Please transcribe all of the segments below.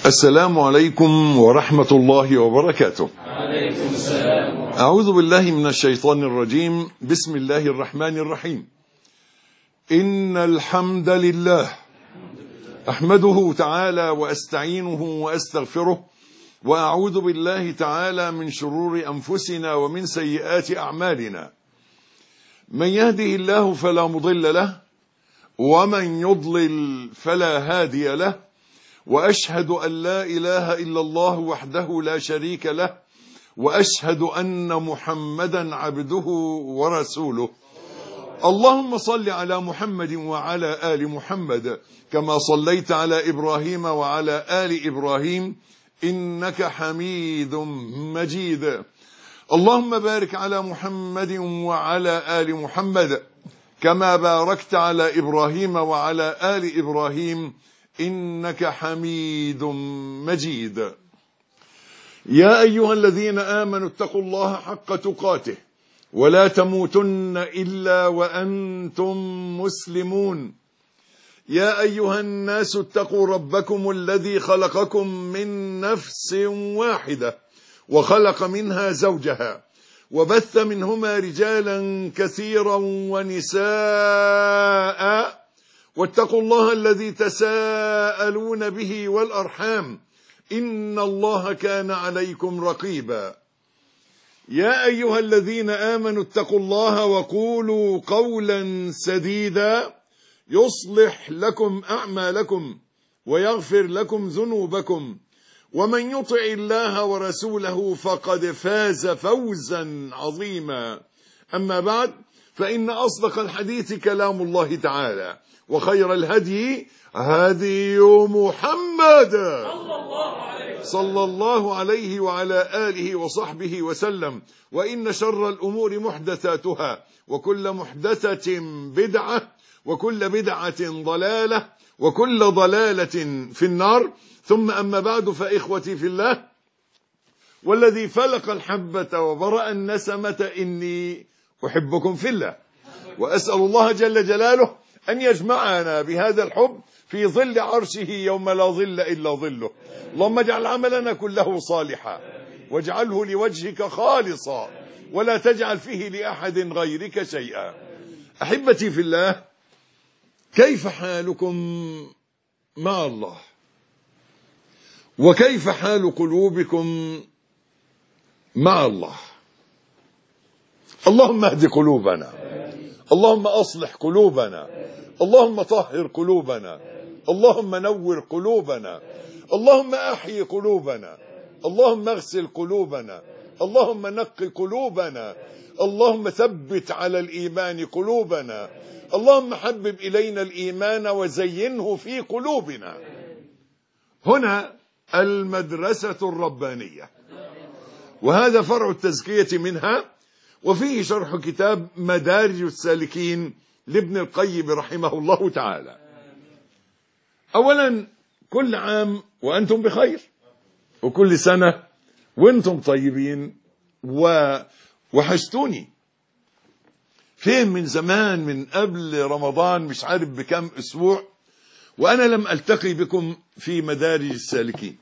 السلام عليكم ورحمة الله وبركاته. عليكم السلام. أعوذ بالله من الشيطان الرجيم. بسم الله الرحمن الرحيم. إن الحمد لله أحمده تعالى وأستعينه وأستغفره، وأعوذ بالله تعالى من شرور أنفسنا ومن سيئات أعمالنا. من يهده الله فلا مضل له، ومن يضلل فلا هادي له، وأشهد أن لا إله إلا الله وحده لا شريك له، وأشهد أن محمدا عبده ورسوله. اللهم صل على محمد وعلى آل محمد كما صليت على إبراهيم وعلى آل إبراهيم إنك حميد مجيد. اللهم بارك على محمد وعلى آل محمد كما باركت على إبراهيم وعلى آل إبراهيم إنك حميد مجيد. يا أيها الذين آمنوا اتقوا الله حق تقاته ولا تموتن إلا وأنتم مسلمون. يا أيها الناس اتقوا ربكم الذي خلقكم من نفس واحدة وخلق منها زوجها وبث منهما رجالا كثيرا ونساء، واتقوا الله الذي تساءلون به والأرحام إن الله كان عليكم رقيبا. يا أيها الذين آمنوا اتقوا الله وقولوا قولا سديدا يصلح لكم أعمالكم ويغفر لكم ذنوبكم، ومن يطع الله ورسوله فقد فاز فوزا عظيما. أما بعد، فإن أصدق الحديث كلام الله تعالى، وخير الهدي هدي محمد صلى الله عليه وعلى آله وصحبه وسلم. وإن شر الأمور محدثاتها، وكل محدثة بدعة، وكل بدعة ضلالة، وكل ضلالة في النار. ثم أما بعد، فإخوتي في الله، والذي فلق الحبة وبرأ النسمة إني أحبكم في الله، وأسأل الله جل جلاله أن يجمعنا بهذا الحب في ظل عرشه يوم لا ظل إلا ظله. اللهم اجعل عملنا كله صالحا، واجعله لوجهك خالصا، ولا تجعل فيه لأحد غيرك شيئا. أحبتي في الله، كيف حالكم مع الله؟ وكيف حال قلوبكم مع الله؟ اللهم اهد قلوبنا، اللهم أصلح قلوبنا، اللهم طهر قلوبنا، اللهم نور قلوبنا، اللهم أحيي قلوبنا، اللهم اغسل قلوبنا، اللهم نقي قلوبنا، اللهم ثبت على الإيمان قلوبنا، اللهم حبب إلينا الإيمان وزينه في قلوبنا. هنا المدرسة الربانية، وهذا فرع التزكية منها، وفيه شرح كتاب مدارج السالكين لابن القيم رحمه الله تعالى. أولا، كل عام وأنتم بخير، وكل سنة وأنتم طيبين، وحشتوني. فين من زمان، من قبل رمضان مش عارف بكم أسبوع، وأنا لم ألتقي بكم في مدارج السالكين.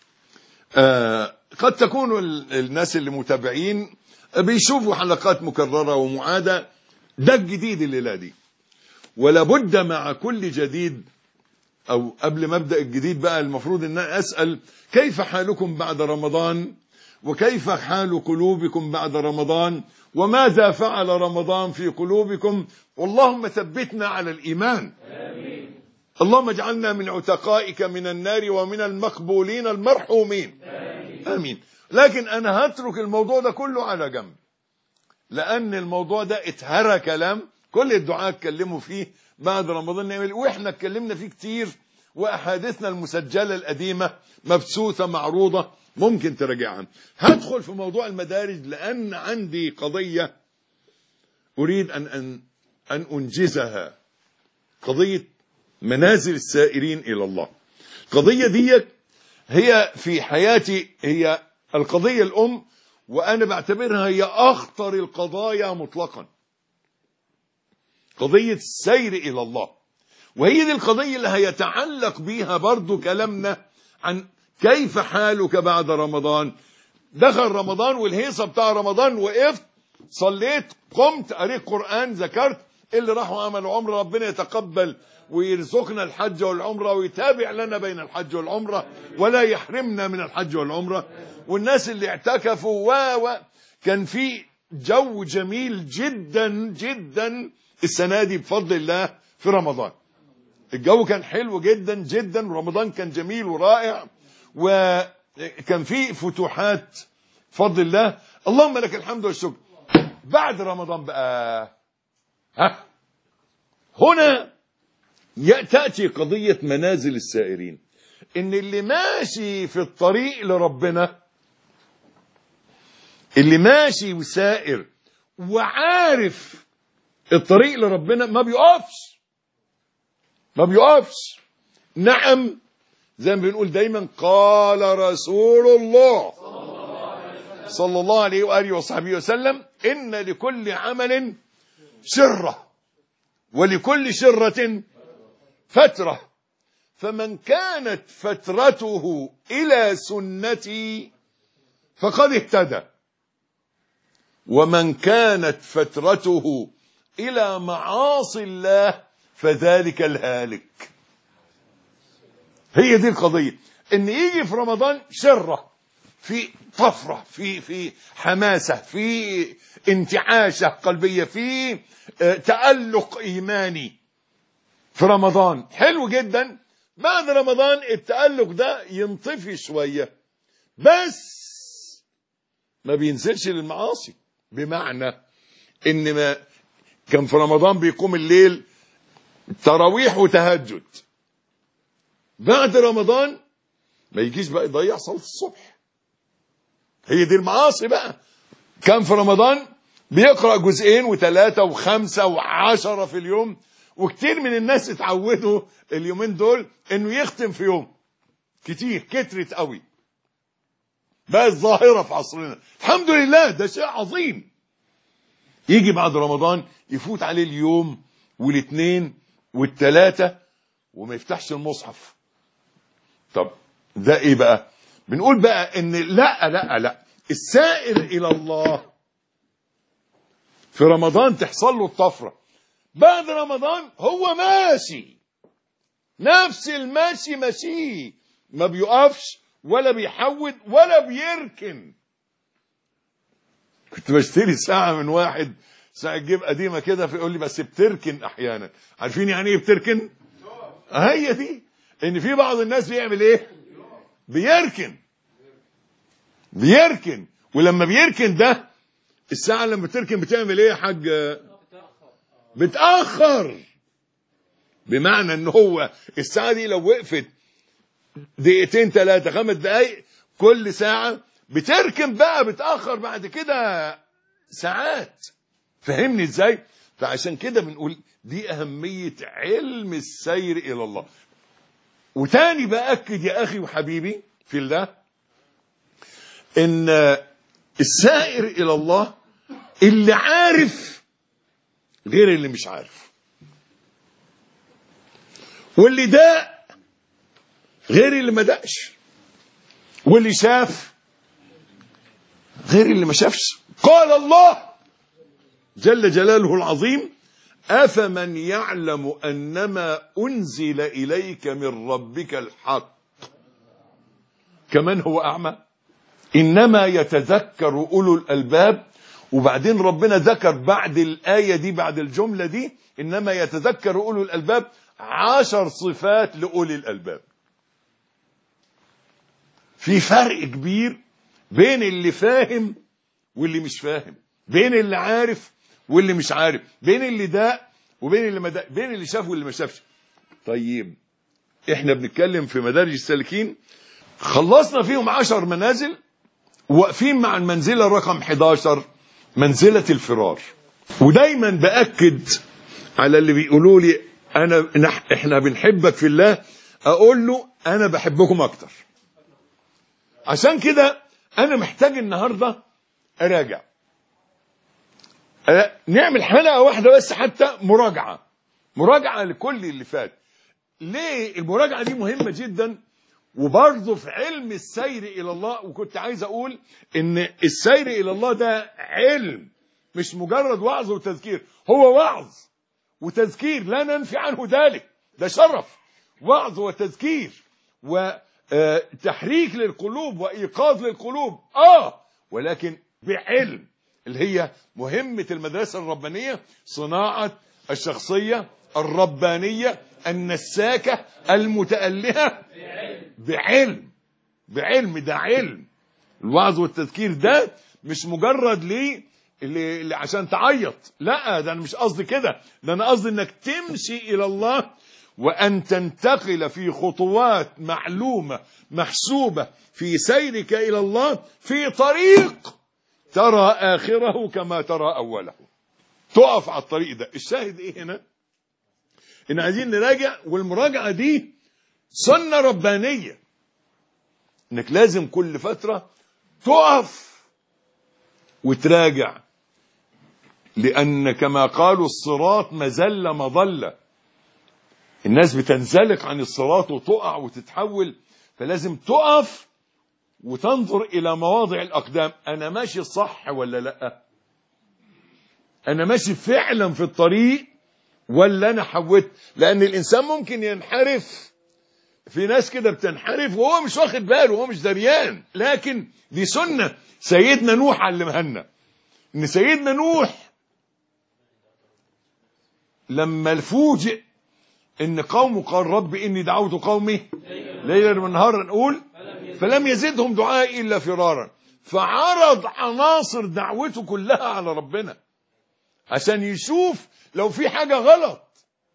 قد تكون الناس اللي متابعين بيشوفوا حلقات مكررة ومعادة، ده الجديد الليلة دي. ولا بد مع كل جديد، أو قبل ما أبدأ الجديد بقى، المفروض أن أسأل كيف حالكم بعد رمضان، وكيف حال قلوبكم بعد رمضان، وماذا فعل رمضان في قلوبكم. واللهم ثبتنا على الإيمان. آمين. اللهم اجعلنا من عتقائك من النار ومن المقبولين المرحومين. آمين. آمين. لكن أنا هترك الموضوع ده كله على جنب، لأن الموضوع ده اتهرى كلام، كل الدعاء اتكلموا فيه بعد رمضان، وإحنا اتكلمنا فيه كتير، وأحاديثنا المسجلة القديمة مبثوثة معروضة، ممكن تراجعها. هدخل في موضوع المدارج، لأن عندي قضية أريد أن أنجزها، قضية منازل السائرين إلى الله. القضية دي هي في حياتي هي القضية الأم، وأنا بعتبرها هي أخطر القضايا مطلقا، قضية السير إلى الله. وهي دي القضية اللي هيتعلق بيها برضو كلامنا عن كيف حالك بعد رمضان؟ دخل رمضان والهيصة بتاع رمضان، وقفت صليت قمت قريت قرآن ذكرت اللي راحوا عملوا عمره، ربنا يتقبل ويرزقنا الحج والعمرة ويتابع لنا بين الحج والعمرة ولا يحرمنا من الحج والعمرة. والناس اللي اعتكفوا كان في جو جميل جدا جدا السنة دي بفضل الله في رمضان. الجو كان حلو جدا جدا، رمضان كان جميل ورائع، وكان في فتوحات بفضل الله. اللهم لك الحمد والشكر. بعد رمضان بقى هنا تأتي قضية منازل السائرين، ان اللي ماشي في الطريق لربنا، اللي ماشي وسائر وعارف الطريق لربنا ما بيقفش. نعم، زي ما بنقول دايما قال رسول الله صلى الله عليه وآله وصحبه وسلم: إن لكل عمل شرة ولكل شرة فترة، فمن كانت فترته إلى سنتي فقد اهتدى، ومن كانت فترته إلى معاصي الله فذلك الهالك. هي دي القضية، ان يجي في رمضان شرة، في طفرة، في حماسة، في انتعاشة قلبية، في تألق إيماني في رمضان حلو جدا. بعد رمضان التألق ده ينطفي شوية، بس ما بينزلش للمعاصي. بمعنى ان ما كان في رمضان بيقوم الليل تراويح وتهجد، بعد رمضان ما يجيش بقى يضيع صلاة الصبح. هي دي المعاصي بقى. كان في رمضان بيقرأ 2 و3 و5 و10 في اليوم، وكتير من الناس اتعودوا اليومين دول انه يختم في يوم. كتير كترت قوي بقى الظاهرة في عصرنا، الحمد لله ده شيء عظيم. يجي بعد رمضان يفوت عليه اليوم والاثنين والثلاثة وما يفتحش المصحف. طب ده ايه بقى؟ بنقول بقى ان لا السائر الى الله في رمضان تحصل له الطفرة، بعد رمضان هو ماشي نفس الماشي ماشي، ما بيقفش ولا بيحود ولا بيركن. كنت بشتري ساعة من واحد، ساعة جيب قديمة كده، فيقول لي بس بتركن احيانا. عارفين يعني ايه بتركن؟ هي دي، ان في بعض الناس بيعمل ايه؟ بيركن. ولما بيركن ده الساعة لما بتركن بتعمل ايه يا حاج؟ بتأخر. بمعنى ان هو الساعة دي لو وقفت 2 3 5 دقايق كل ساعة بتركن بقى، بتأخر بعد كده ساعات. فهمني ازاي؟ فعشان كده بنقول دي أهمية علم السير إلى الله. وتاني بأكد يا أخي وحبيبي في الله إن السائر إلى الله اللي عارف غير اللي مش عارف، واللي داق غير اللي ما دقش، واللي شاف غير اللي ما شافش. قال الله جل جلاله العظيم: أفمن يعلم أنما أنزل إليك من ربك الحق كمن هو أعمى؟ إنما يتذكر أولو الألباب. وبعدين ربنا ذكر بعد الآية دي، بعد الجملة دي، إنما يتذكر أولو الألباب 10 صفات لأولي الألباب. في فرق كبير بين اللي فاهم واللي مش فاهم، بين اللي عارف واللي مش عارف، بين اللي داق وبين اللي ما داق، بين اللي شاف واللي ما شافش. طيب احنا بنتكلم في مدارج السالكين، خلصنا فيهم 10 منازل، واقفين مع المنزلة رقم 11 منزلة الفرار. ودايما بأكد على اللي بيقولوا لي احنا بنحبك في الله، اقول له انا بحبكم اكتر. عشان كده انا محتاج النهاردة اراجع، نعمل حلقة واحدة بس حتى مراجعة لكل اللي فات. ليه المراجعة دي مهمة جدا؟ وبرضه في علم السير إلى الله. وكنت عايز أقول إن السير إلى الله ده علم، مش مجرد وعظ وتذكير. هو وعظ وتذكير لا ننفي عنه ذلك، ده شرف، وعظ وتذكير وتحريك للقلوب وإيقاظ للقلوب، ولكن بعلم، اللي هي مهمة المدرسة الربانية، صناعة الشخصية الربانية النساكة المتألهة بعلم. ده علم. الوعظ والتذكير ده مش مجرد اللي عشان تعيط، لا، ده انا مش قصدي كده، ده انا قصدي انك تمشي الى الله وان تنتقل في خطوات معلومة محسوبة في سيرك الى الله في طريق ترى اخره كما ترى اوله. تقف على الطريق ده. الشاهد ايه هنا؟ ان عايزين نراجع، والمراجعة دي سنة ربانية، انك لازم كل فترة تقف وتراجع، لأن كما قالوا الصراط مزلة مضلة، الناس بتنزلق عن الصراط وتقع وتتحول، فلازم تقف وتنظر إلى مواضع الأقدام. أنا ماشي صح ولا لأ؟ أنا ماشي فعلا في الطريق ولا أنا حوت؟ لأن الإنسان ممكن ينحرف، في ناس كده بتنحرف وهو مش واخد باله وهو مش دريان، لكن دي سنة سيدنا نوح علمها لنا. إن سيدنا نوح لما فوجئ ان قومه قال رب اني دعوت قومي ليلا ونهارا، نقول فلم يزدهم دعائي الا فرارا، فعرض عناصر دعوته كلها على ربنا عشان يشوف لو في حاجة غلط.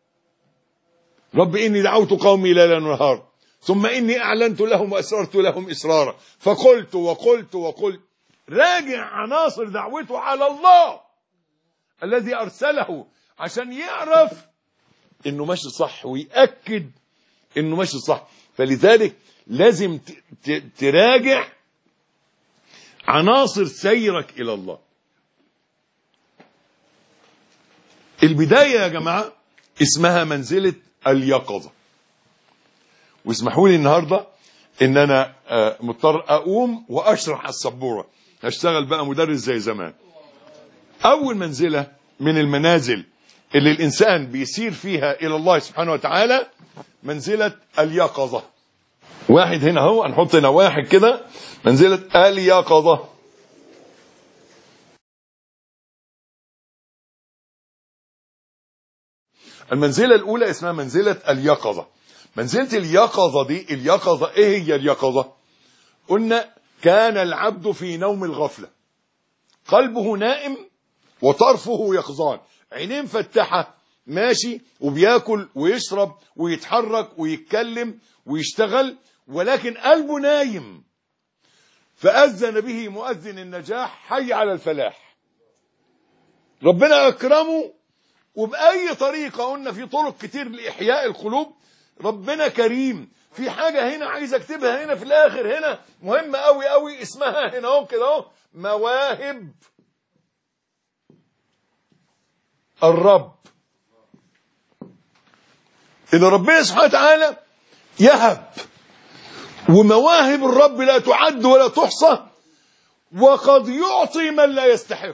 رب اني دعوت قومي ليلا ونهارا ثم اني اعلنت لهم واسررت لهم اسرارا فقلت وقلت وقلت. راجع عناصر دعوته على الله الذي ارسله عشان يعرف انه ماشي صح ويأكد انه ماشي صح. فلذلك لازم تراجع عناصر سيرك الى الله. البداية يا جماعة اسمها منزلة اليقظة. واسمحوا لي النهاردة ان انا مضطر اقوم واشرح السبورة، هشتغل بقى مدرس زي زمان. اول منزلة من المنازل اللي الإنسان بيسير فيها إلى الله سبحانه وتعالى منزلة اليقظة. واحد هنا هو، هنحط هنا واحد كده، منزلة اليقظة. المنزلة الأولى اسمها منزلة اليقظة. منزلة اليقظة دي، اليقظة إيه هي اليقظة؟ قلنا كان العبد في نوم الغفلة، قلبه نائم وطرفه يقظان، عينين فتحة، ماشي وبياكل ويشرب ويتحرك ويتكلم ويشتغل، ولكن قلبه نايم. فأذن به مؤذن النجاح حي على الفلاح. ربنا أكرمه وبأي طريقة، قلنا في طرق كتير لإحياء القلوب. ربنا كريم. في حاجة هنا عايز اكتبها هنا في الآخر، هنا مهمة قوي قوي، اسمها هنا اهو كده اهو مواهب الرب. إن ربنا سبحانه وتعالى يهب، ومواهب الرب لا تعد ولا تحصى، وقد يعطي من لا يستحق.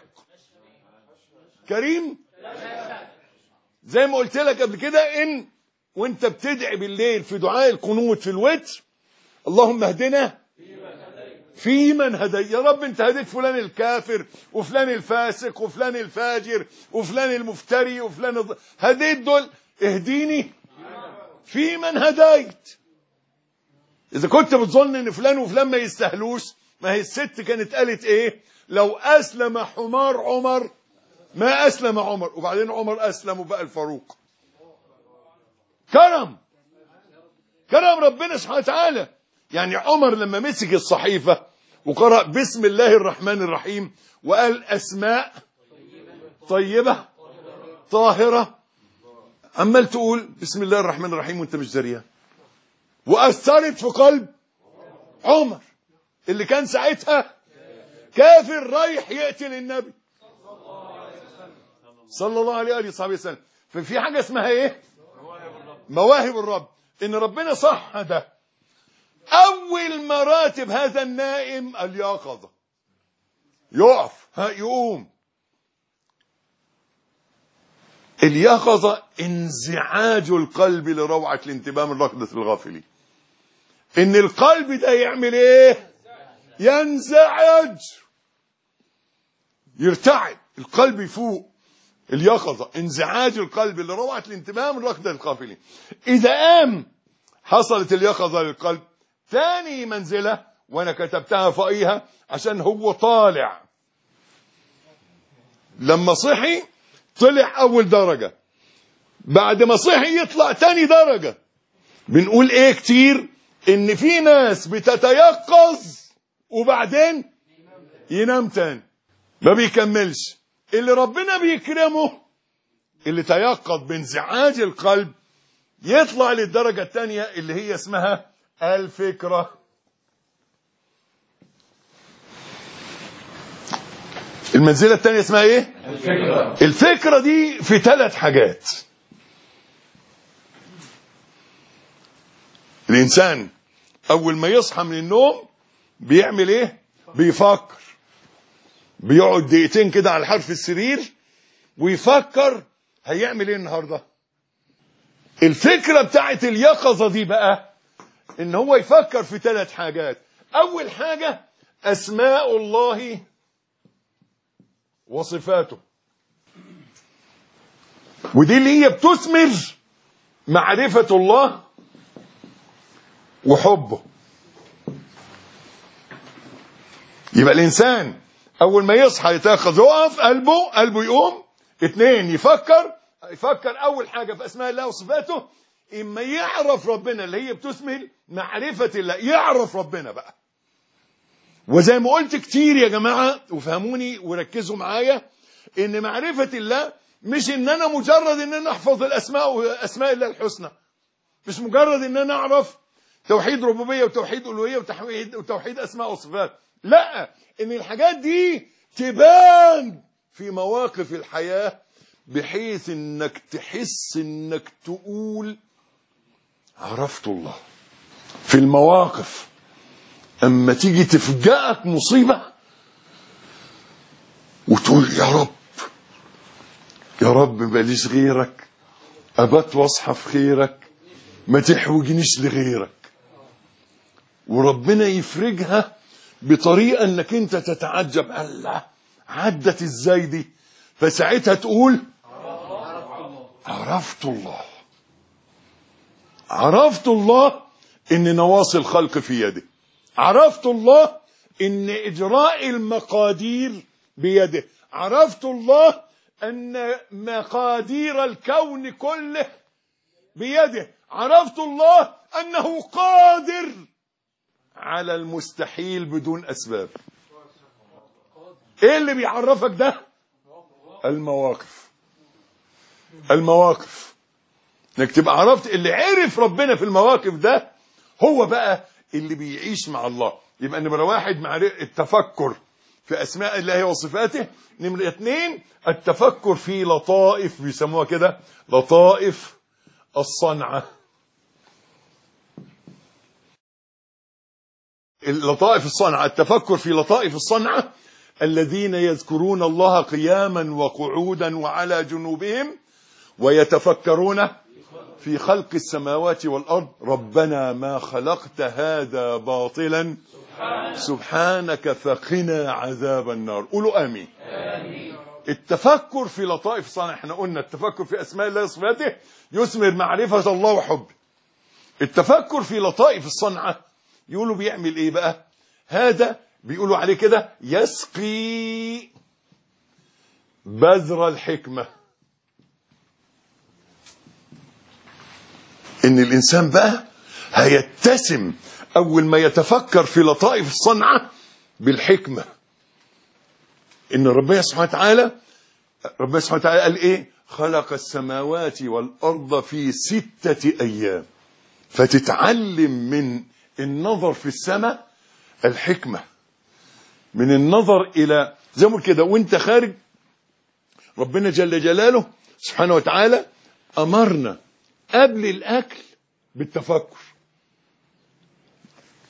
كريم زي ما قلت لك قبل كده، إن وانت بتدعي بالليل في دعاء القنوت في الوتر، اللهم اهدنا فيمن هديت. يا رب انت هديت فلان الكافر وفلان الفاسق وفلان الفاجر وفلان المفتري وفلان هديت دول، اهديني فيمن هديت. اذا كنت بتظن ان فلان وفلان ما يستاهلوش، ما هي الست كانت قالت ايه؟ لو اسلم حمار عمر ما اسلم عمر، وبعدين عمر اسلم وبقى الفاروق. كرم ربنا سبحانه وتعالى. يعني عمر لما مسك الصحيفة وقرأ بسم الله الرحمن الرحيم وقال أسماء طيبة طاهرة، عمال تقول بسم الله الرحمن الرحيم وانت مش دريان، وأثرت في قلب عمر اللي كان ساعتها كافر رايح يقتل النبي صلى الله عليه وآله وصحبه وسلم. ففي حاجة اسمها ايه؟ مواهب الرب. ان ربنا صح ده أول مراتب هذا النائم اليقظة، يقف يقوم. اليقظة انزعاج القلب لروعة الانتباه من ركضة الغافلين. ان القلب ده يعمل ايه؟ ينزعج، يرتعد، القلب يفوق. اليقظة انزعاج القلب لروعة الانتباه من ركضة الغافلين. اذا قام حصلت اليقظة للقلب. ثاني منزلة وانا كتبتها فوقيها عشان هو طالع، لما صحي طلع اول درجة، بعد ما صحي يطلع تاني درجة. بنقول ايه كتير؟ ان في ناس بتتيقظ وبعدين ينام تاني ما بيكملش. اللي ربنا بيكرمه اللي تيقظ بانزعاج القلب يطلع للدرجة التانية اللي هي اسمها الفكرة. المنزلة التانية اسمها ايه؟ الفكرة. الفكرة دي في 3 حاجات. الإنسان أول ما يصحى من النوم بيعمل إيه؟ بيفكر، بيقعد دقيقتين كده على حرف السرير ويفكر هيعمل إيه النهاردة. الفكرة بتاعت اليقظة دي بقى إن هو يفكر في 3 حاجات. أول حاجة أسماء الله وصفاته، ودي اللي هي بتثمر معرفة الله وحبه. يبقى الإنسان أول ما يصحى يتأخذ يقف قلبه يقوم. 2 يفكر أول حاجة في أسماء الله وصفاته. إما يعرف ربنا اللي هي بتثمر معرفة الله، يعرف ربنا بقى. وزي ما قلت كتير يا جماعة وفهموني وركزوا معايا، إن معرفة الله مش إن أنا مجرد إن أنا أحفظ أسماء الله الحسنى، مش مجرد إن أنا أعرف توحيد ربوبية وتوحيد ألوهية وتوحيد أسماء وصفات. لا، إن الحاجات دي تبان في مواقف الحياة بحيث إنك تحس إنك تقول عرفت الله. في المواقف أما تيجي تفجأك مصيبة وتقول يا رب ماليش غيرك، أبات واصحى في خيرك، ما تحوجنيش لغيرك، وربنا يفرجها بطريقة انك انت تتعجب الله عدت ازاي دي. فساعتها تقول عرفت الله. عرفت الله ان نواصي الخلق في يده، عرفت الله ان اجراء المقادير بيده، عرفت الله ان مقادير الكون كله بيده، عرفت الله انه قادر على المستحيل بدون اسباب. ايه اللي بيعرفك ده؟ المواقف انك تبقى عرفت. اللي عرف ربنا في المواقف ده هو بقى اللي بيعيش مع الله. يبقى نمرة 1 مع التفكر في اسماء الله وصفاته. نمرة 2 التفكر في لطائف، بيسموها كده لطائف الصنعة. اللطائف الصنعة، التفكر في لطائف الصنعة. الذين يذكرون الله قياما وقعودا وعلى جنوبهم ويتفكرون في خلق السماوات والأرض ربنا ما خلقت هذا باطلا سبحانك فقنا عذاب النار. قولوا آمين. التفكر في لطائف الصنعة، احنا قلنا التفكر في أسماء الله وصفاته يثمر معرفة الله وحبه. التفكر في لطائف الصنعة يقولوا بيعمل ايه بقى؟ هذا بيقولوا عليه كده يسقي بذر الحكمة. ان الانسان بقى هيتسم اول ما يتفكر في لطائف الصنعة بالحكمة. ان ربنا سبحانه وتعالى قال ايه؟ خلق السماوات والارض في 6 ايام. فتتعلم من النظر في السماء الحكمة، من النظر إلى زي ما كده وانت خارج. ربنا جل جلاله سبحانه وتعالى أمرنا قبل الأكل بالتفكر.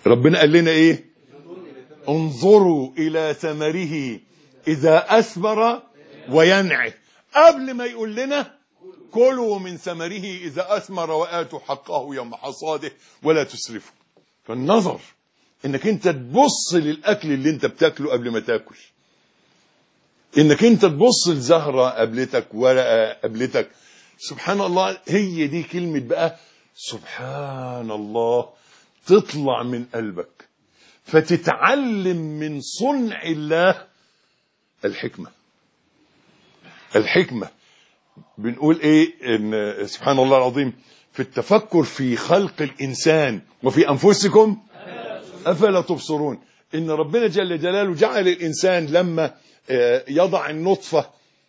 ربنا قال لنا ايه؟ انظروا الى ثمره اذا اثمر وينعه، قبل ما يقول لنا كلوا من ثمره اذا اثمر واتوا حقه يوم حصاده ولا تسرفوا. فالنظر انك انت تبص للاكل اللي انت بتاكله قبل ما تاكل، انك انت تبص لزهرة قبلتك، ورقة قبلتك. سبحان الله، هي دي كلمة بقى سبحان الله تطلع من قلبك، فتتعلم من صنع الله الحكمة. الحكمة بنقول ايه؟ ان سبحان الله العظيم في التفكر في خلق الانسان وفي انفسكم افلا تبصرون. ان ربنا جل جلاله جعل الانسان لما يضع النطفة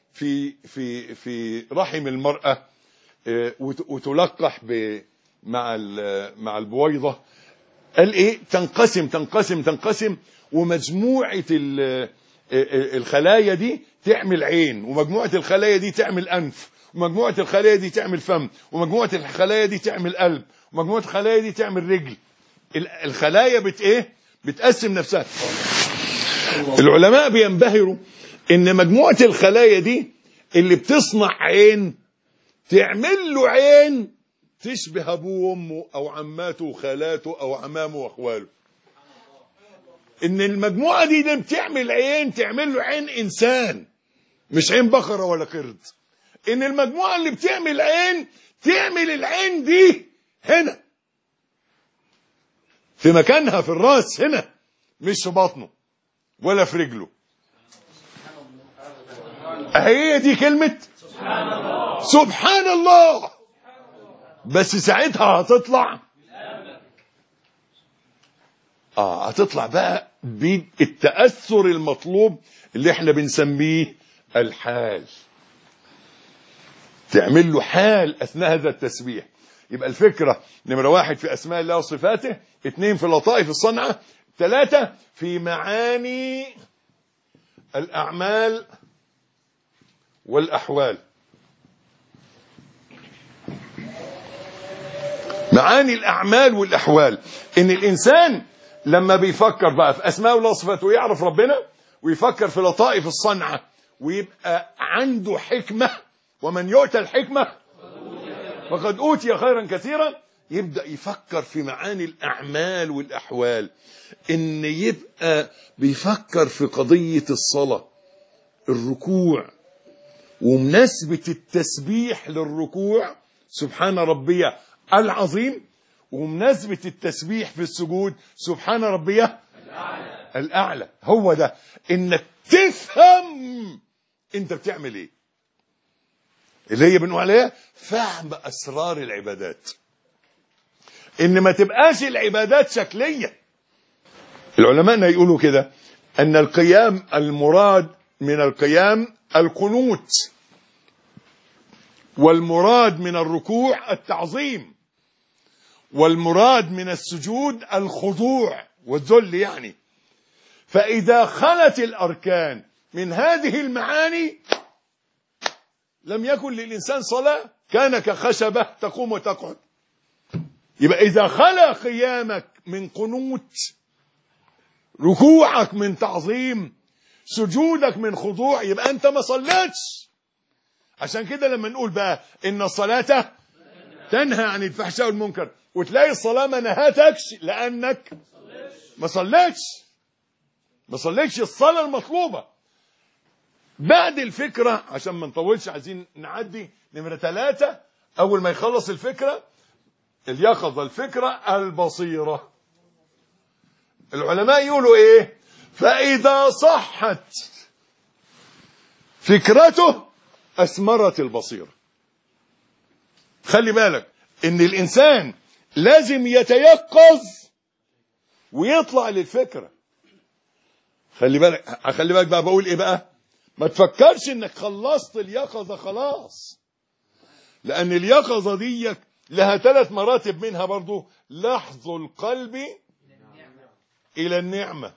في رحم المرأة وتلقح مع البويضة، قال ايه؟ تنقسم ومجموعة الخلايا دي تعمل عين، ومجموعة الخلايا دي تعمل أنف، ومجموعة الخلايا دي تعمل فم، ومجموعة الخلايا دي تعمل قلب، ومجموعة الخلايا دي تعمل رجل. الخلايا بتقسم نفسها. العلماء بينبهروا ان مجموعة الخلايا دي اللي بتصنع عين تعمل له عين تشبه ابوه وامه او عماته وخالاته او عمامه واخواله. ان المجموعة دي بتعمل عين تعمل له عين انسان، مش عين بقرة ولا قرد. ان المجموعة اللي بتعمل عين تعمل العين دي هنا في مكانها في الراس هنا، مش في بطنه ولا في رجله. هي دي كلمة سبحان الله. بس ساعتها هتطلع بقى بالتأثر المطلوب اللي احنا بنسميه الحال. تعمل له حال اثناء هذا التسبيح. يبقى الفكرة نمرة 1 في اسماء الله وصفاته، 2 في لطائف الصنعة، 3 في معاني الأعمال والأحوال. معاني الأعمال والأحوال، إن الإنسان لما بيفكر بقى في أسماء الله وصفاته ويعرف ربنا ويفكر في لطائف الصنعة ويبقى عنده حكمة، ومن يؤتى الحكمة فقد أوتي خيرا كثيرا، يبدأ يفكر في معاني الأعمال والأحوال. إن يبقى بيفكر في قضية الصلاة، الركوع، ومناسبة التسبيح للركوع سبحان ربي العظيم، ومناسبة التسبيح في السجود سبحان ربي الأعلى. هو ده، إنك تفهم أنت بتعمل إيه، اللي هي بنقول عليها فهم أسرار العبادات. إن ما تبقاش العبادات شكلية. العلماء يقولوا كده أن القيام المراد من القيام القنوت، والمراد من الركوع التعظيم، والمراد من السجود الخضوع والذل يعني. فإذا خلت الأركان من هذه المعاني لم يكن للإنسان صلاة، كان كخشبة تقوم وتقعد. يبقى إذا خلا قيامك من قنوت، ركوعك من تعظيم، سجودك من خضوع، يبقى أنت ما صليتش. عشان كده لما نقول بقى إن الصلاة تنهى عن الفحشاء والمنكر، وتلاقي الصلاة ما نهاتكش لأنك ما صليتش الصلاة المطلوبة. بعد الفكرة عشان ما نطولش عايزين نعدي نمرة 3. أول ما يخلص الفكرة اليقظة، الفكرة البصيرة. العلماء يقولوا إيه؟ فإذا صحت فكرته أثمرت البصيرة. خلي بالك إن الإنسان لازم يتيقظ ويطلع للفكرة. خلي بالك بقى بقول إيه بقى؟ ما تفكرش إنك خلصت اليقظة خلاص، لأن اليقظة دي لها 3 مراتب، منها برضو لحظ القلب إلى النعمة.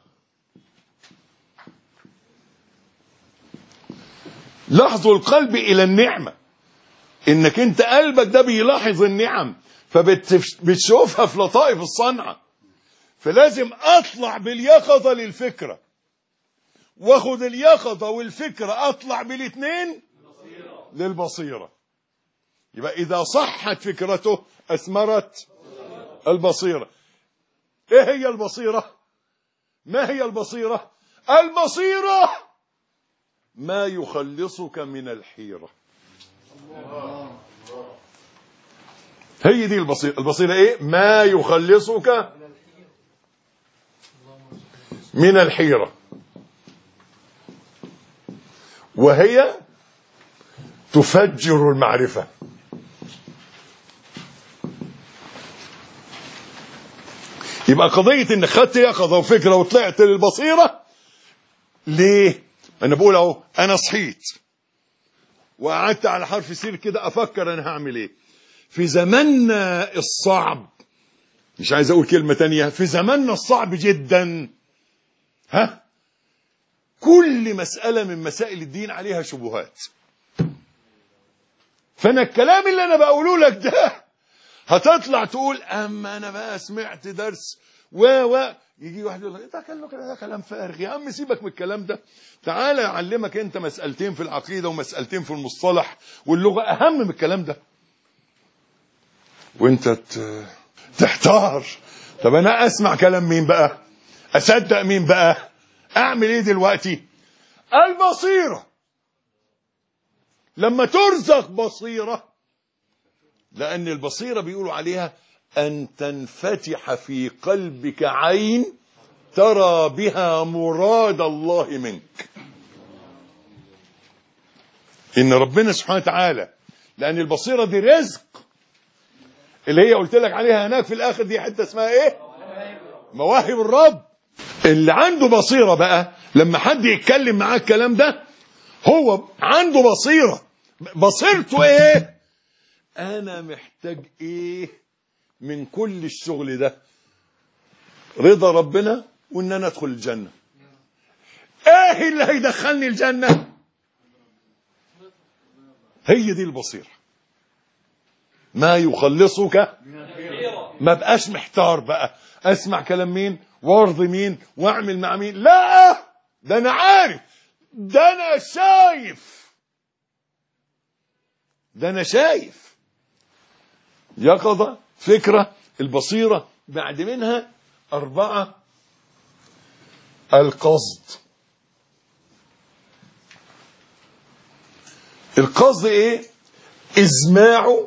لحظ القلب إلى النعمة، إنك أنت قلبك ده بيلاحظ النعم، فبتشوفها في لطائف الصنعة، فلازم اطلع باليقظة للفكرة، واخد اليقظة والفكرة اطلع بالاثنين للبصيرة. يبقى اذا صحت فكرته اثمرت البصيرة. ايه هي البصيرة؟ ما هي البصيرة؟ البصيرة ما يخلصك من الحيرة. هي دي البصيرة. البصيرة ايه؟ ما يخلصك من الحيرة، وهي تفجر المعرفة. يبقى قضية انك خدت يقظة وفكرة وطلعت للبصيرة. ليه؟ انا بقول اهو، انا صحيت وقعدت على حرف سير كده افكر انا هعمل ايه. في زماننا الصعب، مش عايز اقول كلمة تانية، في زماننا الصعب جدا، كل مسألة من مسائل الدين عليها شبهات. فانا الكلام اللي انا بقوله لك ده هتطلع تقول اما انا بقى سمعت درس يجي واحد يقول لك ده كلام فارغ. يا عم سيبك من الكلام ده، تعالى اعلمك انت مسألتين في العقيدة ومسألتين في المصطلح واللغة اهم من الكلام ده، وانت تحتار. طب انا اسمع كلام مين بقى؟ اصدق مين بقى؟ اعمل ايه دلوقتي؟ البصيرة لما ترزق بصيرة، لأن البصيرة بيقولوا عليها أن تنفتح في قلبك عين ترى بها مراد الله منك. إن ربنا سبحانه وتعالى، لأن البصيرة دي رزق، اللي هي قلت لك عليها هناك في الآخر دي حتة اسمها إيه؟ مواهب الرب. اللي عنده بصيرة بقى لما حد يتكلم معاه الكلام ده هو عنده بصيرة. بصيرته إيه؟ أنا محتاج إيه من كل الشغل ده؟ رضا ربنا وإن أنا أدخل الجنة. إيه اللي هيدخلني الجنة؟ هي دي البصيرة. ما يخلصك، ما بقاش محتار بقى أسمع كلام مين وارضي مين واعمل مع مين. لا، ده أنا عارف، ده أنا شايف، ده أنا شايف. يقظة، فكرة، البصيرة. بعد منها 4 القصد. القصد ايه؟ ازماع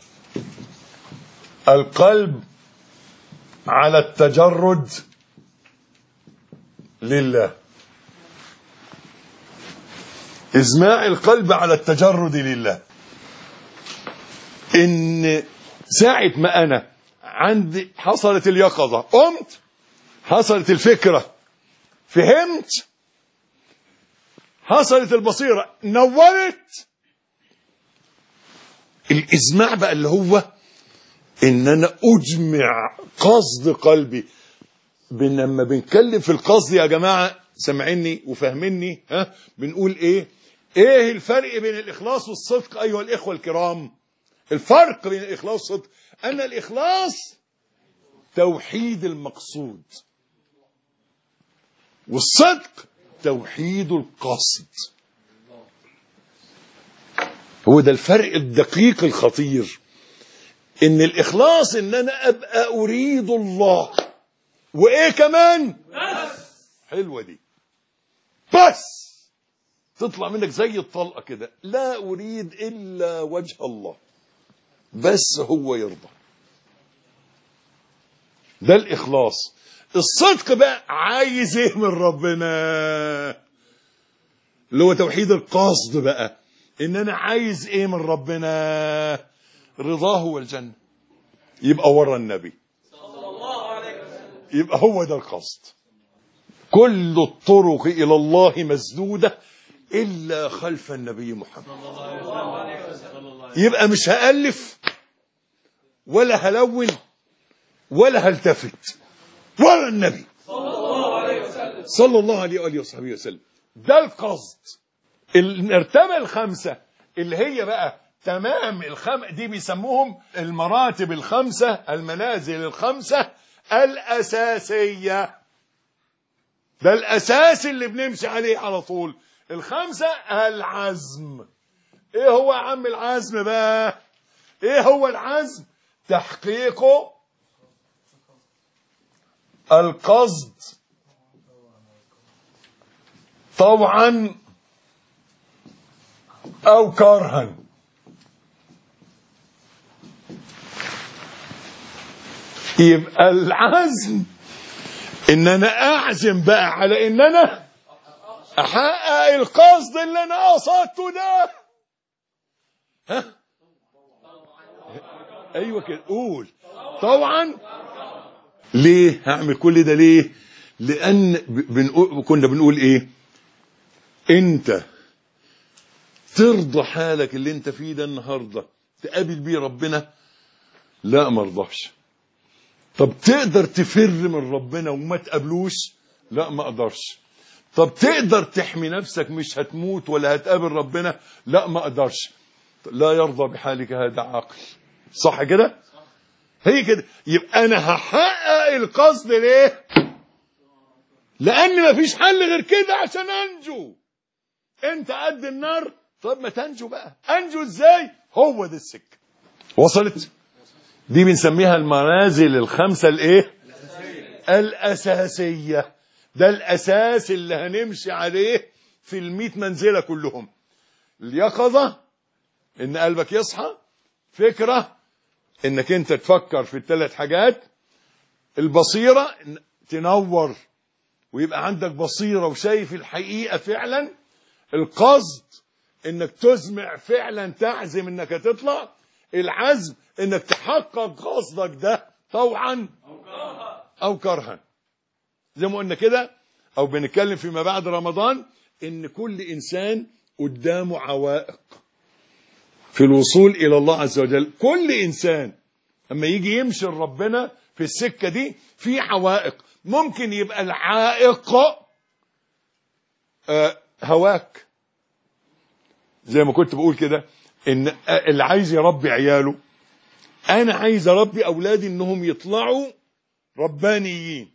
القلب على التجرد لله. ازماع القلب على التجرد لله. ان ساعة ما انا عندي حصلت اليقظة، قمت، حصلت الفكرة، فهمت، حصلت البصيرة، نورت. الإجماع بقى اللي هو إن أنا أجمع قصد قلبي. لما بنتكلم في القصد يا جماعة سمعيني وفهمني، بنقول إيه؟ إيه الفرق بين الإخلاص والصدق أيها الإخوة الكرام؟ الفرق بين الإخلاص والصدق أن الإخلاص توحيد المقصود، والصدق توحيد القصد. هو ده الفرق الدقيق الخطير. ان الاخلاص ان انا ابقى اريد الله، وايه كمان؟ بس. حلوه دي، بس تطلع منك زي الطلقه كده، لا اريد الا وجه الله، بس هو يرضى. ده الاخلاص. الصدق بقى عايز ايه من ربنا؟ اللي هو توحيد القصد بقى، ان انا عايز ايه من ربنا؟ رضاه والجنة. يبقى ورا النبي صلى الله عليه وسلم، يبقى هو ده القصد. كل الطرق الى الله مسدودة الا خلف النبي محمد صلى الله عليه وسلم. يبقى مش هألف ولا هلون ولا هلتفت، ورا النبي صلى الله عليه وسلم، صلى الله عليه وآله وصحبه وسلم. ده القصد. المرتبة الخامسة اللي هي بقى تمام دي بيسموهم المراتب الخمسة، المنازل الخمسة الأساسية. ده الأساس اللي بنمشي عليه على طول. الخمسة العزم. ايه هو يا عم العزم بقى؟ ايه هو العزم؟ تحقيق القصد طوعا او كرها. يبقى العزم ان انا اعزم بقى على ان انا احقق القصد اللي انا قصدته ده. ها ايوه كده قول طبعا. ليه هعمل كل ده؟ ليه؟ لان كنا بنقول ايه؟ انت ترضى حالك اللي انت فيه ده النهارده تقابل بيه ربنا؟ لا ما ارضاش. طب تقدر تفر من ربنا وما تقابلوش؟ لا ما اقدرش. طب تقدر تحمي نفسك مش هتموت ولا هتقابل ربنا؟ لا ما اقدرش. لا يرضى بحالك هذا عاقل. صح كده؟ هي كده. يبقى انا هحقق القصد ليه؟ لان مفيش حل غير كده عشان انجو. انت قد النار، طب ما تنجو بقى. انجو ازاي؟ هو ده السكه. وصلت؟ دي بنسميها المنازل الخمسه الايه؟ الاساسيه. ده الاساس اللي هنمشي عليه في 100 منزله كلهم. اليقظه ان قلبك يصحى، فكره انك انت تفكر في الثلاث حاجات، البصيره تنور ويبقى عندك بصيره وشايف الحقيقه فعلا، القصد انك تزمع فعلا تعزم انك تطلع، العزم انك تحقق قصدك ده طوعا او كرها. زي ما قلنا كده او بنتكلم فيما بعد رمضان ان كل انسان قدامه عوائق في الوصول الى الله عز وجل. كل انسان اما يجي يمشي ربنا في السكه دي في عوائق. ممكن يبقى العائق هواك، زي ما كنت بقول كده ان اللي عايز يربي عياله، انا عايز اربي اولادي انهم يطلعوا ربانيين،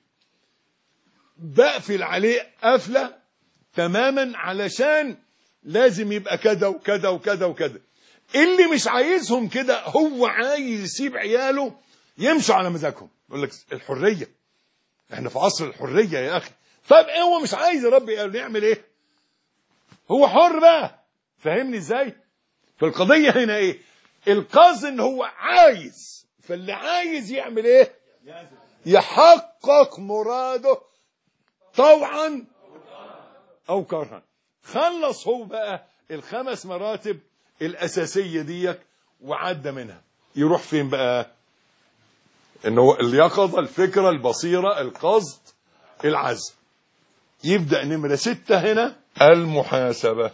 بقفل عليه قفله تماما علشان لازم يبقى كذا وكذا وكذا وكذا. اللي مش عايزهم كده هو عايز يسيب عياله يمشوا على مزاجهم. يقول لك الحريه، احنا في عصر الحريه يا اخي. طيب هو مش عايز يربي عياله يعمل ايه؟ هو حر بقى. فاهمني ازاي؟ فالقضيه هنا ايه؟ القصد ان هو عايز، فاللي عايز يعمل ايه؟ يحقق مراده طوعا او كرها. خلص هو بقى الخمس مراتب الاساسيه ديك وعدى منها، يروح فين بقى؟ انه اليقظه، الفكره، البصيره، القصد، العزم. يبدا نمره 6 هنا المحاسبه.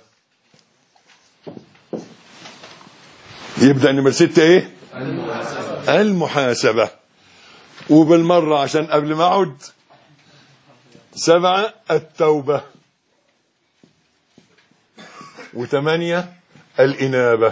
يبدا نمره 6 ايه؟ المحاسبه. وبالمره عشان قبل ما اقعد 7 التوبه، و8 الإنابة.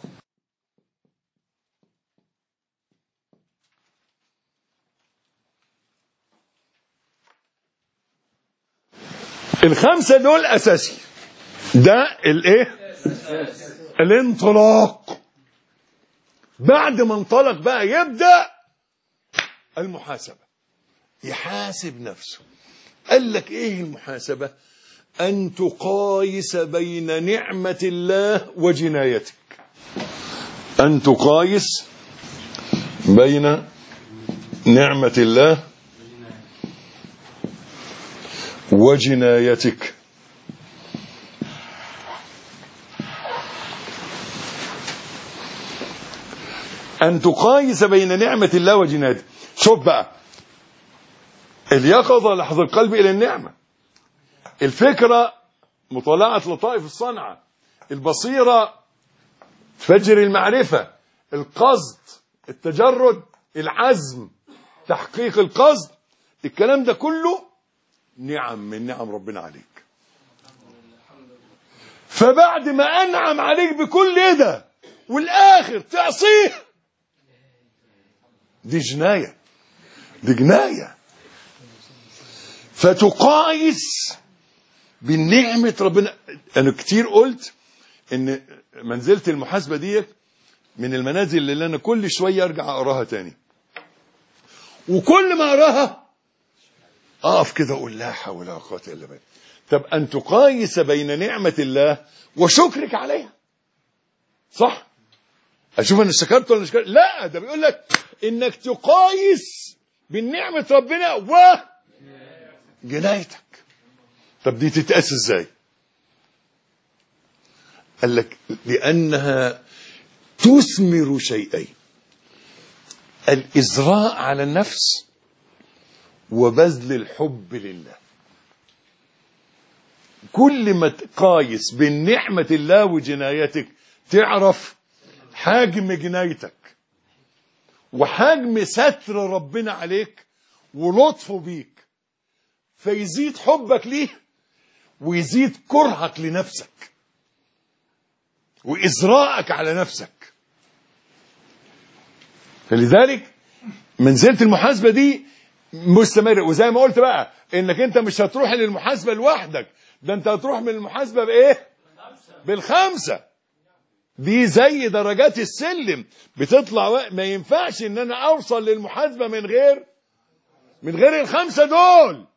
الخمسة دول أساسي. ده الايه؟ الانطلاق. بعد ما انطلق بقى يبدأ المحاسبة، يحاسب نفسه. قال لك ايه المحاسبة؟ أن تقايس بين نعمة الله وجنايتك. أن تقايس بين نعمة الله وجنايتك. أن تقايس بين نعمة الله وجنايتك. شوف بقى، اليقظة لحظ القلب إلى النعمة، الفكرة مطالعة لطائف الصنعة، البصيرة فجر المعرفة، القصد التجرد، العزم تحقيق القصد. الكلام ده كله نعم من نعم ربنا عليك. فبعد ما أنعم عليك بكل ده والآخر تعصيه، دي جناية. دي جناية. فتقايس بالنعمة ربنا. أنا كتير قلت إن منزلة المحاسبة دي من المنازل اللي أنا كل شوية أرجع أقراها تاني، وكل ما أقراها أقف كده أقول لا حول ولا قوة إلا بالله. طب أن تقايس بين نعمة الله وشكرك عليها، صح؟ أشوف أنا شكرت ولا شكرت؟ لا، ده بيقول لك إنك تقايس بين نعمة ربنا وجنايتك. طب دي تتقاس إزاي؟ قال لك لأنها تثمر شيئين: الإزراء على النفس وبذل الحب لله. كل ما تقايس بين نعمة الله وجنايتك تعرف حجم جنايتك وحجم ستر ربنا عليك ولطفه بيك، فيزيد حبك ليه ويزيد كرهك لنفسك وإزراءك على نفسك. فلذلك منزلة المحاسبة دي مستمرة. وزي ما قلت بقى انك انت مش هتروح للمحاسبة لوحدك، ده انت هتروح من المحاسبة بايه؟ بالخمسة. دي زي درجات السلم بتطلع. ما ينفعش ان انا اوصل للمحاسبة من غير الخمسة دول،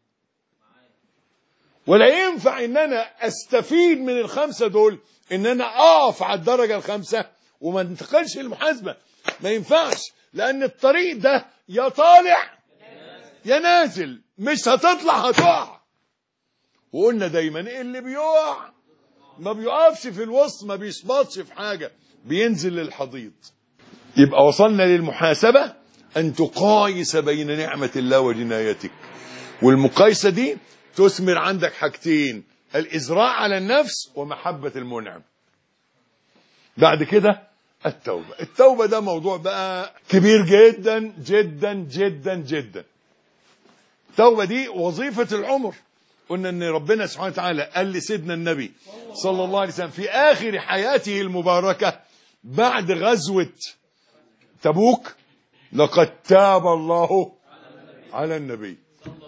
ولا ينفع ان انا استفيد من الخمسة دول ان انا اقف على الدرجة الخامسة وما انتقلش للمحاسبة. ما ينفعش، لان الطريق ده يا طالع يا نازل، مش هتطلع هتقع. وقلنا دايما اللي بيقع ما بيقفش في الوسط، ما بيشبطش في حاجة، بينزل للحضيض. يبقى وصلنا للمحاسبة أن تقايس بين نعمة الله وجنايتك، والمقايسة دي تثمر عندك حاجتين: الإزراء على النفس ومحبة المنعم. بعد كده التوبة. التوبة ده موضوع بقى كبير جدا جدا جدا جدا. التوبة دي وظيفة العمر. قلنا ان ربنا سبحانه وتعالى قال لسيدنا النبي صلى الله عليه وسلم في آخر حياته المباركة بعد غزوة تبوك: لقد تاب الله على النبي.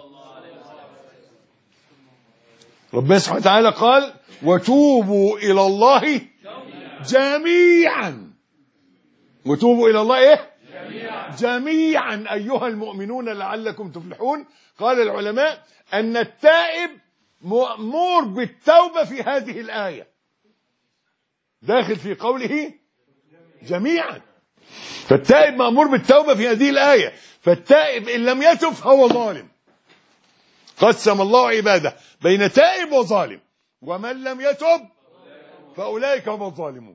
ربنا سبحانه وتعالى قال: وتوبوا إلى الله جميعا. وتوبوا إلى الله إيه؟ جميعا أيها المؤمنون لعلكم تفلحون. قال العلماء أن التائب مأمور بالتوبة في هذه الآية، داخل في قوله جميعا. فالتائب مأمور بالتوبة في هذه الآية. فالتائب إن لم يتب فهو ظالم. قسم الله عباده بين تائب وظالم، ومن لم يتب فأولئك هم الظالمون.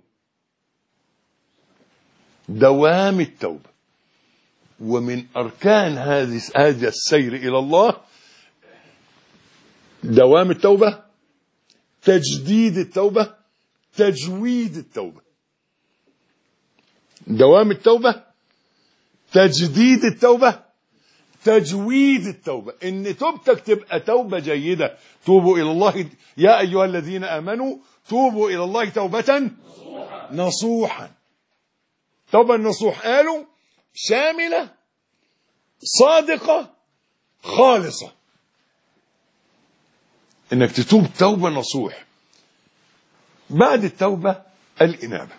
دوام التوبة. ومن أركان هذا السير إلى الله دوام التوبة، تجديد التوبة، تجويد التوبة. دوام التوبة، تجديد التوبة، تجويد التوبة. إن توبتك تبقى توبة جيدة. توبوا إلى الله يا أيها الذين آمنوا توبوا إلى الله توبة نصوحا. توبة النصوح قالوا شاملة صادقة خالصة. إنك تتوب توبة نصوح. بعد التوبة الإنابة.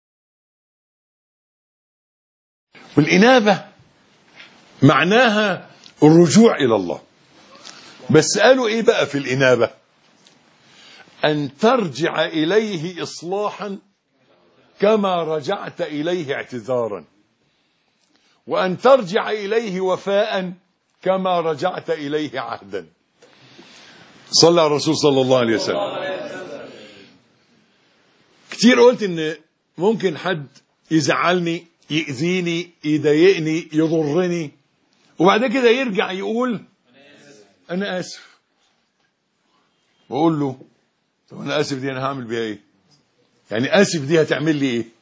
والإنابة معناها الرجوع إلى الله. بس قالوا إيه بقى في الإنابة؟ أن ترجع إليه إصلاحا كما رجعت إليه اعتذارا، وأن ترجع إليه وفاء كما رجعت إليه عهدا. صلى على الرسول صلى الله عليه وسلم. كتير قلت إن ممكن حد يزعلني، يأذيني، يضايقني، يضرني، وبعد كده يرجع يقول أنا آسف. وأقول له طب أنا آسف دي أنا هعمل بيها إيه؟ يعني آسف دي هتعمل لي إيه؟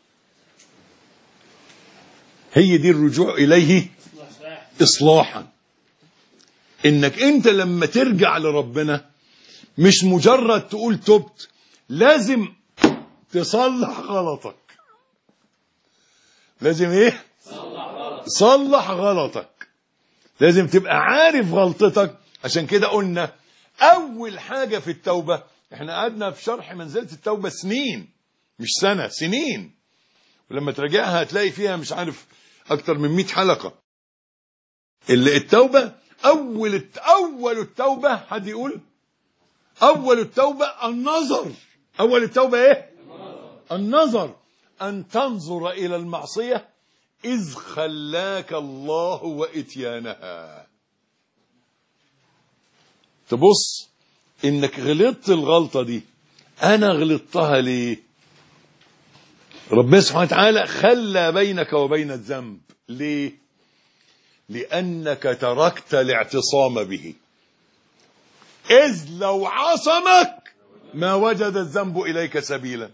هي دي الرجوع إليه إصلاحا. إنك أنت لما ترجع لربنا مش مجرد تقول تبت، لازم تصلح غلطك. لازم إيه؟ صلح غلطك. لازم تبقى عارف غلطتك. عشان كده قلنا اول حاجة في التوبة، احنا قعدنا في شرح منزلة التوبة سنين، مش سنة، سنين، ولما تراجعها هتلاقي فيها مش عارف اكتر من 100 حلقة. اللي التوبة اول التوبة، حد يقول اول التوبة النظر. اول التوبة ايه؟ النظر. ان تنظر الى المعصية اذ خلاك الله واتيانها. تبص انك غلطت الغلطة دي، انا غلطتها ليه؟ ربنا سبحانه وتعالى خلى بينك وبين الذنب ليه؟ لانك تركت الاعتصام به، اذ لو عصمك ما وجد الذنب اليك سبيلا.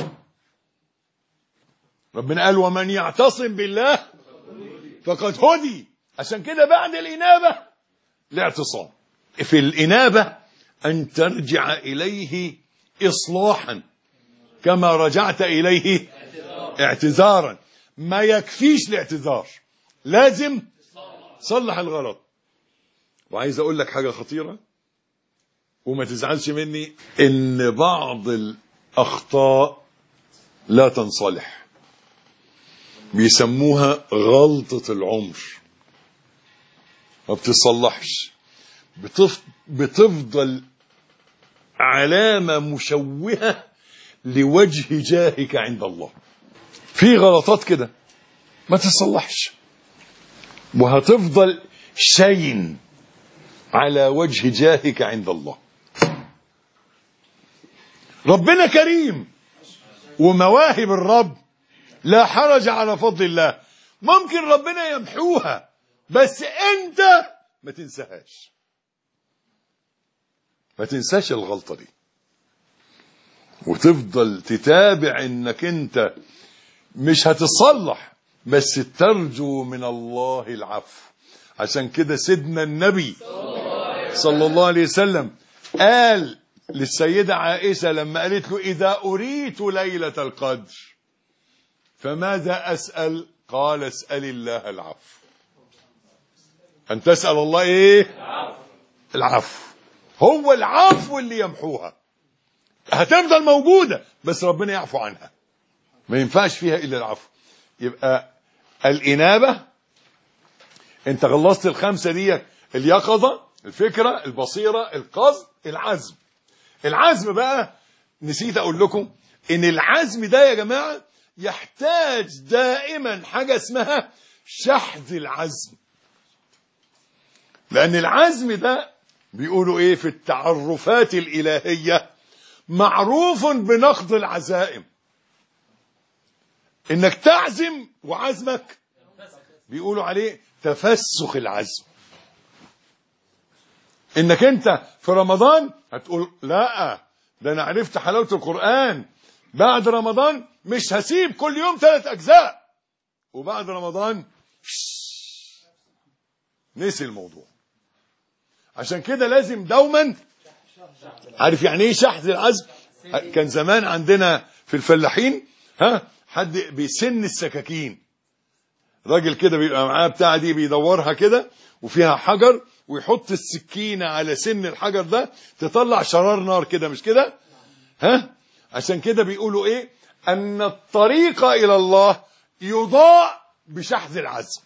ربنا قال ومن يعتصم بالله فقد هدي. عشان كده بعد الانابة الاعتصام. في الانابة ان ترجع اليه اصلاحا كما رجعت اليه اعتذارا. ما يكفيش الاعتذار، لازم صلح الغلط. وعايز اقول لك حاجة خطيرة وما تزعلش مني، ان بعض الاخطاء لا تنصلح، بيسموها غلطة العمر، ما بتصلحش، بتفضل علامة مشوهة لوجه جاهك عند الله. في غلطات كده ما تصلحش وهتفضل شين على وجه جاهك عند الله. ربنا كريم، ومواهب الرب لا حرج على فضل الله، ممكن ربنا يمحوها بس انت ما تنساهاش، ما تنساش الغلطة دي، وتفضل تتابع انك انت مش هتصلح بس ترجو من الله العفو. عشان كده سيدنا النبي صلى الله عليه وسلم قال للسيدة عائشة لما قالت له إذا أريت ليلة القدر فماذا أسأل؟ قال اسأل الله العفو. أن تسأل الله إيه؟ العفو. هو العفو اللي يمحوها، هتفضل موجودة بس ربنا يعفو عنها، ما ينفعش فيها إلا العفو. يبقى الإنابة، انت خلصت الخمسة دي: اليقظة، الفكرة، البصيرة، القصد، العزم. العزم بقى نسيت اقول لكم ان العزم ده يا جماعة يحتاج دائما حاجة اسمها شحذ العزم. لان العزم ده بيقولوا ايه في التعرفات الالهية؟ معروف بنقض العزائم. انك تعزم وعزمك بيقولوا عليه تفسخ العزم. انك انت في رمضان هتقول لا ده انا عرفت حلاوة القرآن، بعد رمضان مش هسيب كل يوم 3 أجزاء، وبعد رمضان نسي الموضوع. عشان كده لازم دوما، عارف يعني ايه شحذ العزم؟ كان زمان عندنا في الفلاحين حد بيسن السكاكين، راجل كده بيبقى معاه بتاعه دي بيدورها كده وفيها حجر، ويحط السكينة على سن الحجر ده تطلع شرار نار كده، مش كده؟ عشان كده بيقولوا ايه؟ ان الطريق الى الله يضاء بشحذ العزم.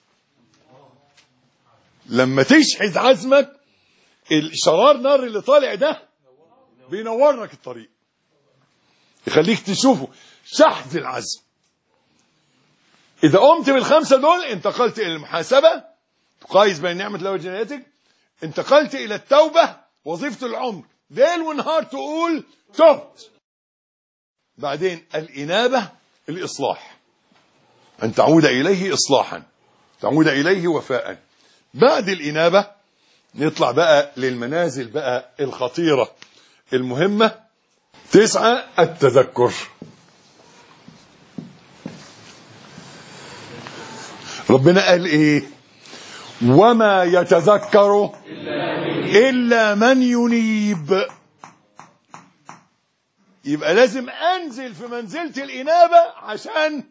لما تشحذ عزمك الشرار نار اللي طالع ده بينور لك الطريق، يخليك تشوفه. شحذ العزم. إذا قمت بالخمسة دول انتقلت إلى المحاسبة، تقايس بين نعمة الله وجنايتك، انتقلت إلى التوبة، وظيفة العمر ليل ونهار تقول تبت. بعدين الإنابة، الإصلاح، أن تعود إليه إصلاحا، تعود إليه وفاء. بعد الإنابة نطلع بقى للمنازل بقى الخطيرة المهمة. 9 التذكر. ربنا قال ايه؟ وما يتذكر إلا من ينيب. يبقى لازم أنزل في منزلة الإنابة عشان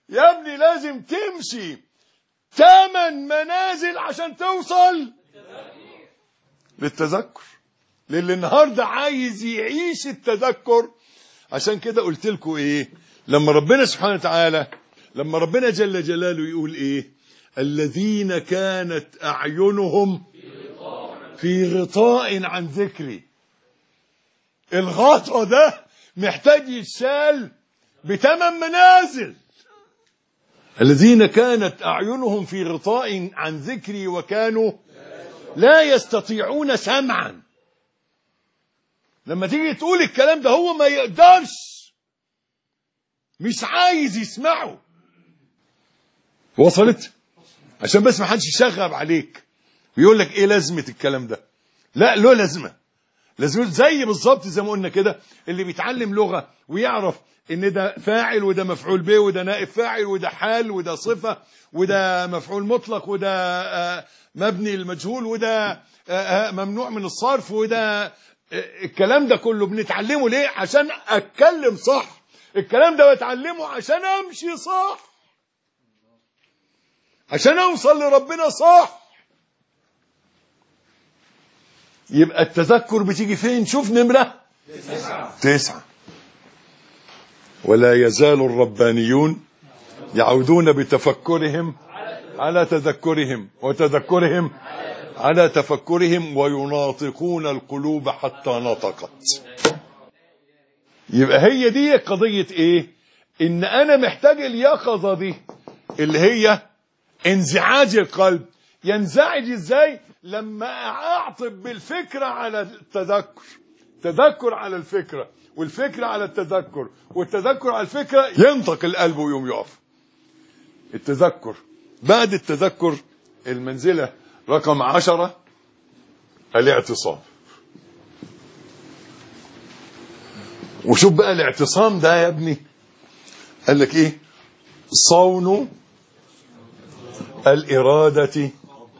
يا ابني لازم تمشي 8 منازل عشان توصل للتذكر، للي النهارده عايز يعيش التذكر. عشان كده قلت لكم ايه لما ربنا سبحانه وتعالى، لما ربنا جل جلاله يقول ايه؟ الذين كانت اعينهم في غطاء عن ذكري. الغطاء ده محتاج يتشال ب8 منازل. الذين كانت اعينهم في غطاء عن ذكري وكانوا لا يستطيعون سمعا. لما تيجي تقول الكلام ده هو ما يقدرش، مش عايز يسمعه. وصلت؟ عشان بس ما حدش يشغب عليك ويقول لك ايه لازمه الكلام ده. لا، له لازمه. لازمه زي بالظبط زي ما قلنا كده، اللي بيتعلم لغه ويعرف ان ده فاعل وده مفعول به وده نائب فاعل وده حال وده صفه وده مفعول مطلق وده مبني المجهول وده ممنوع من الصرف وده الكلام ده كله بنتعلمه ليه؟ عشان اتكلم صح. الكلام ده بتعلمه عشان امشي صح، عشان اوصل لربنا صح. يبقى التذكر بتيجي فين؟ شوف نمرة 9. ولا يزال الربانيون يعودون بتفكرهم على تذكرهم وتذكرهم على تفكرهم ويناطقون القلوب حتى نطقت. يبقى هي دي قضية ايه؟ ان انا محتاج اليقظة دي اللي هي انزعاج القلب. ينزعج ازاي؟ لما اعطف بالفكرة على التذكر، تذكر على الفكرة والفكرة على التذكر والتذكر على الفكرة، ينطق القلب ويوم يقف. التذكر. بعد التذكر المنزلة رقم 10 الاعتصام. وشوف بقى الاعتصام ده يا ابني، قال لك ايه؟ صون الإرادة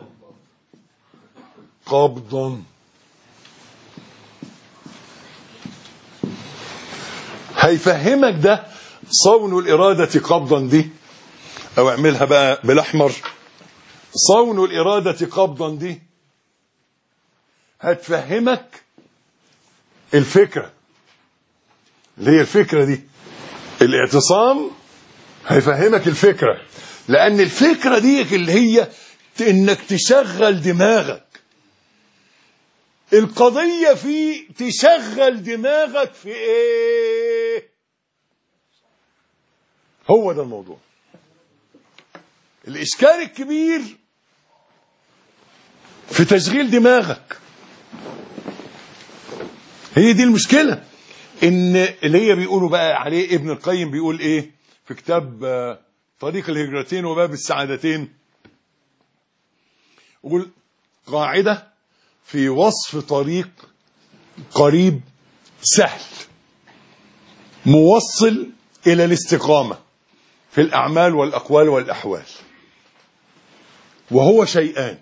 قبضا. هيفهمك ده صون الإرادة قبضا دي، او اعملها بقى بالاحمر. صون الإرادة قبضا دي هتفهمك الفكرة اللي هي الفكرة دي. الاعتصام هيفهمك الفكرة، لأن الفكرة دي اللي هي إنك تشغل دماغك. القضية في تشغل دماغك في إيه؟ هو ده الموضوع. الإشكال الكبير في تشغيل دماغك. هي دي المشكلة. إن اللي هي بيقولوا بقى عليه ابن القيم، بيقول إيه في كتاب طريق الهجرتين وباب السعادتين؟ يقول قاعدة في وصف طريق قريب سهل موصل إلى الاستقامة في الأعمال والأقوال والأحوال، وهو شيئان: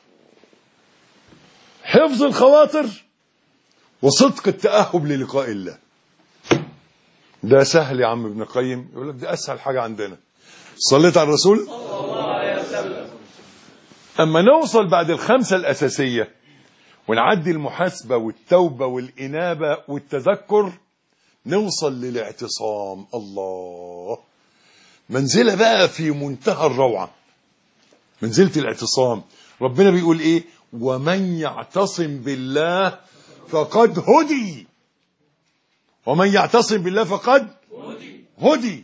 حفظ الخواطر وصدق التأهب للقاء الله. ده سهل يا عم ابن القيم. يقول لك ده أسهل حاجة عندنا. صليت على الرسول صلى الله عليه وسلم. أما نوصل بعد الخمسة الأساسية ونعدي المحاسبة والتوبة والإنابة والتذكر، نوصل للاعتصام. الله، منزلة بقى في منتهى الروعة، منزلة الاعتصام. ربنا بيقول إيه؟ ومن يعتصم بالله فقد هدي. ومن يعتصم بالله فقد هدي.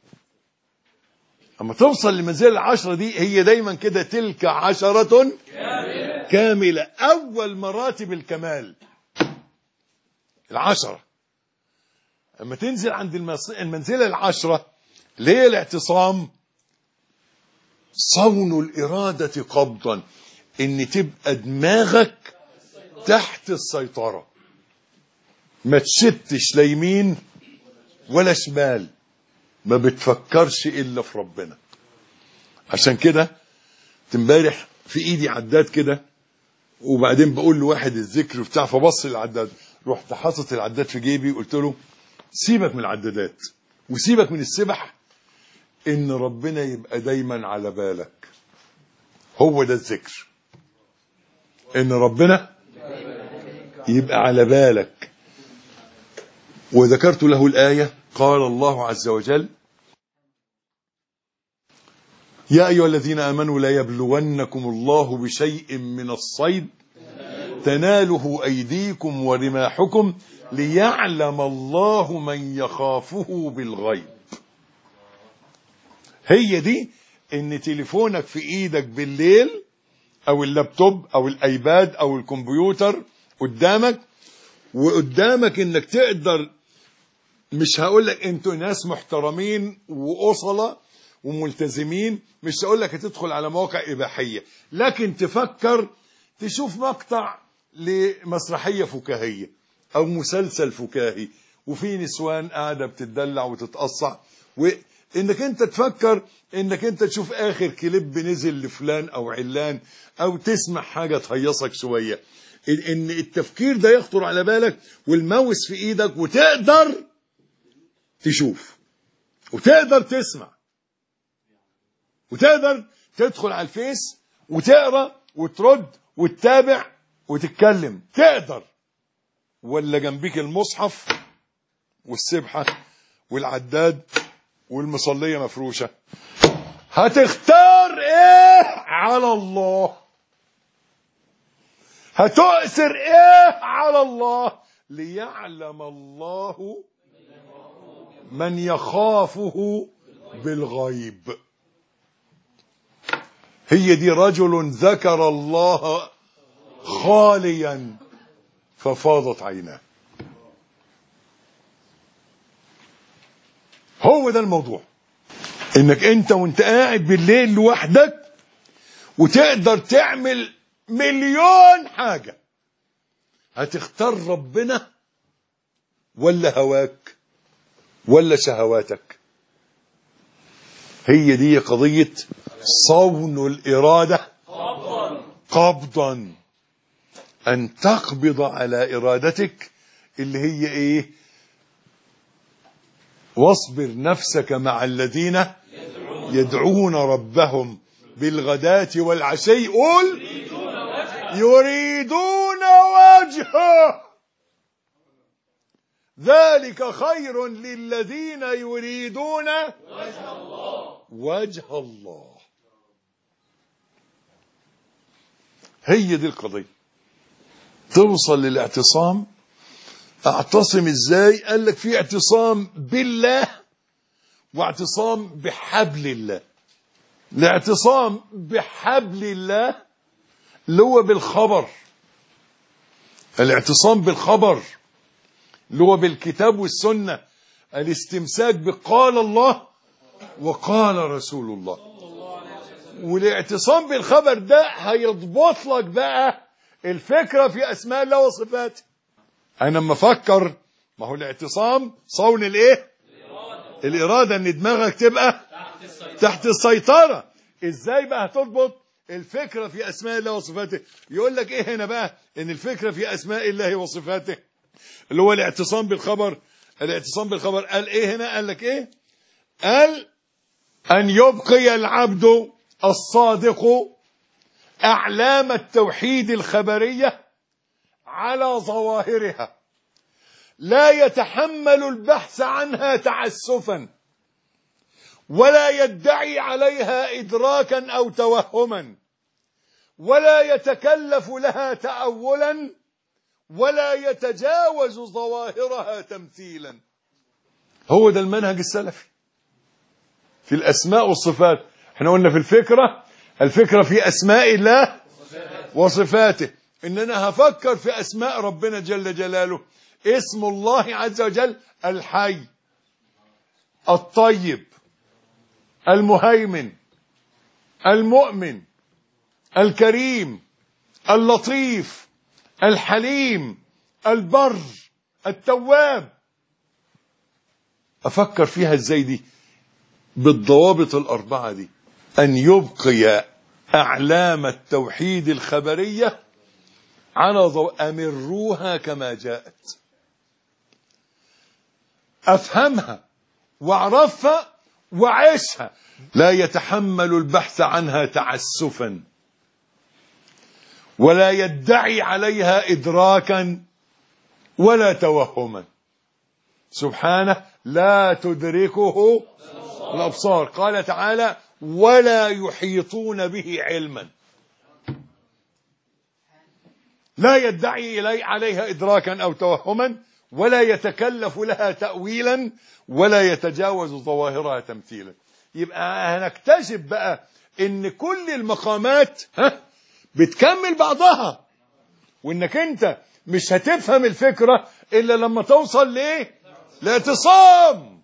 أما توصل لمنزلة 10 دي، هي دايما كده تلك 10 كاملة. أول مراتب الكمال 10. أما تنزل عند المنزلة 10 اللي هي الاعتصام، صون الإرادة قبضا، إن تبقى دماغك تحت السيطرة، ما تشتش لا يمين ولا شمال، ما بتفكرش إلا في ربنا. عشان كده امبارح في إيدي عداد كده، وبعدين بقول لواحد الذكر بتاع، فبص العداد، رحت حاطط العداد في جيبي، قلت له سيبك من العدادات وسيبك من السبح، ان ربنا يبقى دايما على بالك. هو ده الذكر، ان ربنا يبقى على بالك. وذكرت له الآية، قال الله عز وجل: يا أيها الذين آمنوا لا يبلونكم الله بشيء من الصيد تناله أيديكم ورماحكم ليعلم الله من يخافه بالغيب. هي دي ان تليفونك في ايدك بالليل او اللابتوب او الايباد او الكمبيوتر قدامك، وقدامك انك تقدر، مش هقول لك انتوا ناس محترمين وأصلة وملتزمين، مش هقول لك هتدخل على مواقع إباحية، لكن تفكر تشوف مقطع لمسرحية فكاهية أو مسلسل فكاهي وفي نسوان قاعدة بتدلع وتتقصع، وإنك أنت تفكر إنك أنت تشوف آخر كليب نزل لفلان أو علان، أو تسمع حاجة تهيصك شوية. إن التفكير ده يخطر على بالك والماوس في إيدك، وتقدر تشوف وتقدر تسمع وتقدر تدخل على الفيس وتقرأ وترد وتتابع وتتكلم، تقدر. ولا جنبيك المصحف والسبحة والعداد والمصلية مفروشة، هتختار ايه على الله؟ هتؤثر ايه على الله؟ ليعلم الله من يخافه بالغيب. هي دي رجل ذكر الله خاليا ففاضت عيناه. هو ده الموضوع، انك انت وانت قاعد بالليل لوحدك وتقدر تعمل مليون حاجة، هتختار ربنا ولا هواك ولا شهواتك؟ هي دي قضية صون الإرادة قبضا، أن تقبض على إرادتك اللي هي إيه؟ واصبر نفسك مع الذين يدعون ربهم بالغداة والعشي قل يريدون وجهه ذلك خير للذين يريدون وجه الله. هي دي القضية. توصل للاعتصام. اعتصم ازاي؟ قال لك في اعتصام بالله واعتصام بحبل الله. الاعتصام بحبل الله اللي هو بالخبر، الاعتصام بالخبر اللي هو بالكتاب والسنة، الاستمساك بقال الله وقال رسول الله. والاعتصام بالخبر ده هيضبط لك بقى الفكرة في أسماء الله وصفاته. أنا لما أفكر، ما هو الاعتصام صون الإيه؟ الإرادة، إن دماغك تبقى تحت السيطرة. إزاي بقى هتضبط الفكرة في أسماء الله وصفاته؟ يقول لك إيه هنا بقى؟ إن الفكرة في أسماء الله وصفاته اللي هو الاعتصام بالخبر. الاعتصام بالخبر قال إيه هنا؟ قال لك إيه؟ قال أن يبقي العبد الصادق أعلام التوحيد الخبرية على ظواهرها، لا يتحمل البحث عنها تعسفا، ولا يدعي عليها إدراكا أو توهما، ولا يتكلف لها تأولا، ولا يتجاوز ظواهرها تمثيلا. هو ده المنهج السلفي في الأسماء والصفات. احنا قلنا في الفكرة في أسماء الله وصفاته، إن أنا هفكر في أسماء ربنا جل جلاله. اسم الله عز وجل الحي، الطيب، المهيمن، المؤمن، الكريم، اللطيف، الحليم، البر، التواب. أفكر فيها ازاي دي؟ بالضوابط الأربعة دي. أن يبقي أعلام التوحيد الخبرية على أمروها كما جاءت، أفهمها وأعرفها وعيشها. لا يتحمل البحث عنها تعسفا، ولا يدعي عليها إدراكا ولا توهما. سبحانه لا تدركه الأبصار. قال تعالى ولا يحيطون به علما. لا يدعي عليها إدراكا أو توهما، ولا يتكلف لها تأويلا، ولا يتجاوز ظواهرها تمثيلا. يبقى هنكتشف بقى ان كل المقامات بتكمل بعضها، وانك انت مش هتفهم الفكرة الا لما توصل ليه؟ لاعتصام.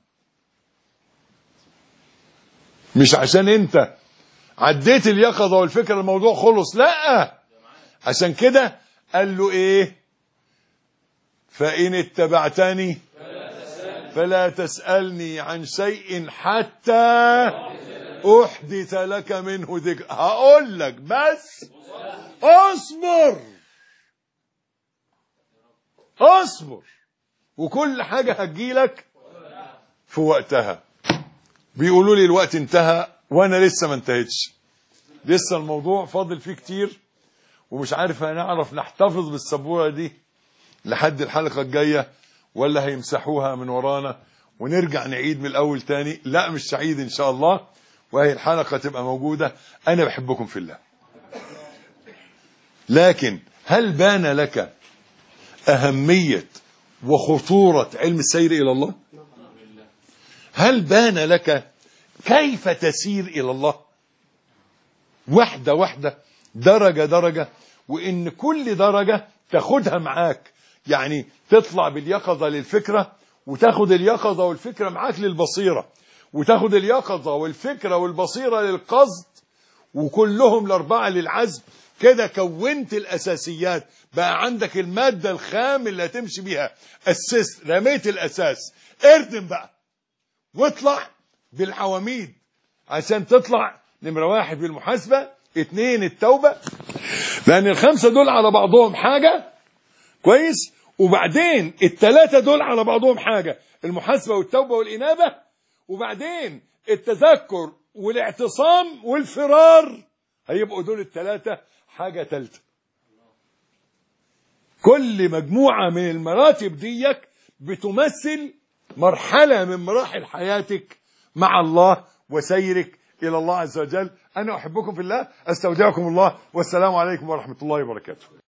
مش عشان انت عديت اليقظة والفكرة الموضوع خلص، لا. عشان كده قال له ايه؟ فإن اتبعتني فلا تسألني عن شيء حتى أحدث لك منه ذكر. هقول لك بس اصبر وكل حاجة هتجيلك في وقتها. بيقولوا لي الوقت انتهى وانا لسه ما انتهتش، لسه الموضوع فاضل فيه كتير، ومش عارف هنعرف نحتفظ بالسبورة دي لحد الحلقة الجاية ولا هيمسحوها من ورانا ونرجع نعيد من الأول تاني. لا مش سعيد إن شاء الله، وهي الحلقة تبقى موجودة. أنا بحبكم في الله، لكن هل بان لك أهمية وخطورة علم السير إلى الله؟ هل بان لك كيف تسير إلى الله واحدة واحدة، درجة درجة، وإن كل درجة تاخدها معاك؟ يعني تطلع باليقظة للفكرة، وتاخد اليقظة والفكرة معاك للبصيرة، وتاخد اليقظة والفكرة والبصيرة للقصد، وكلهم الأربعة للعزم. كده كونت الأساسيات، بقى عندك المادة الخام اللي هتمشي بيها. أسست، رميت الأساس، اردم بقى واطلع بالعواميد عشان تطلع نمرة 1 بالمحاسبة، 2 التوبة، لأن ال5 دول على بعضهم حاجة كويس، وبعدين ال3 دول على بعضهم حاجة، المحاسبة والتوبة والإنابة، وبعدين التذكر والاعتصام والفرار، هيبقوا دول ال3 حاجة ثالثة. كل مجموعة من المراتب ديك بتمثل مرحلة من مراحل حياتك مع الله وسيرك إلى الله عز وجل. أنا أحبكم في الله، أستودعكم الله، والسلام عليكم ورحمة الله وبركاته.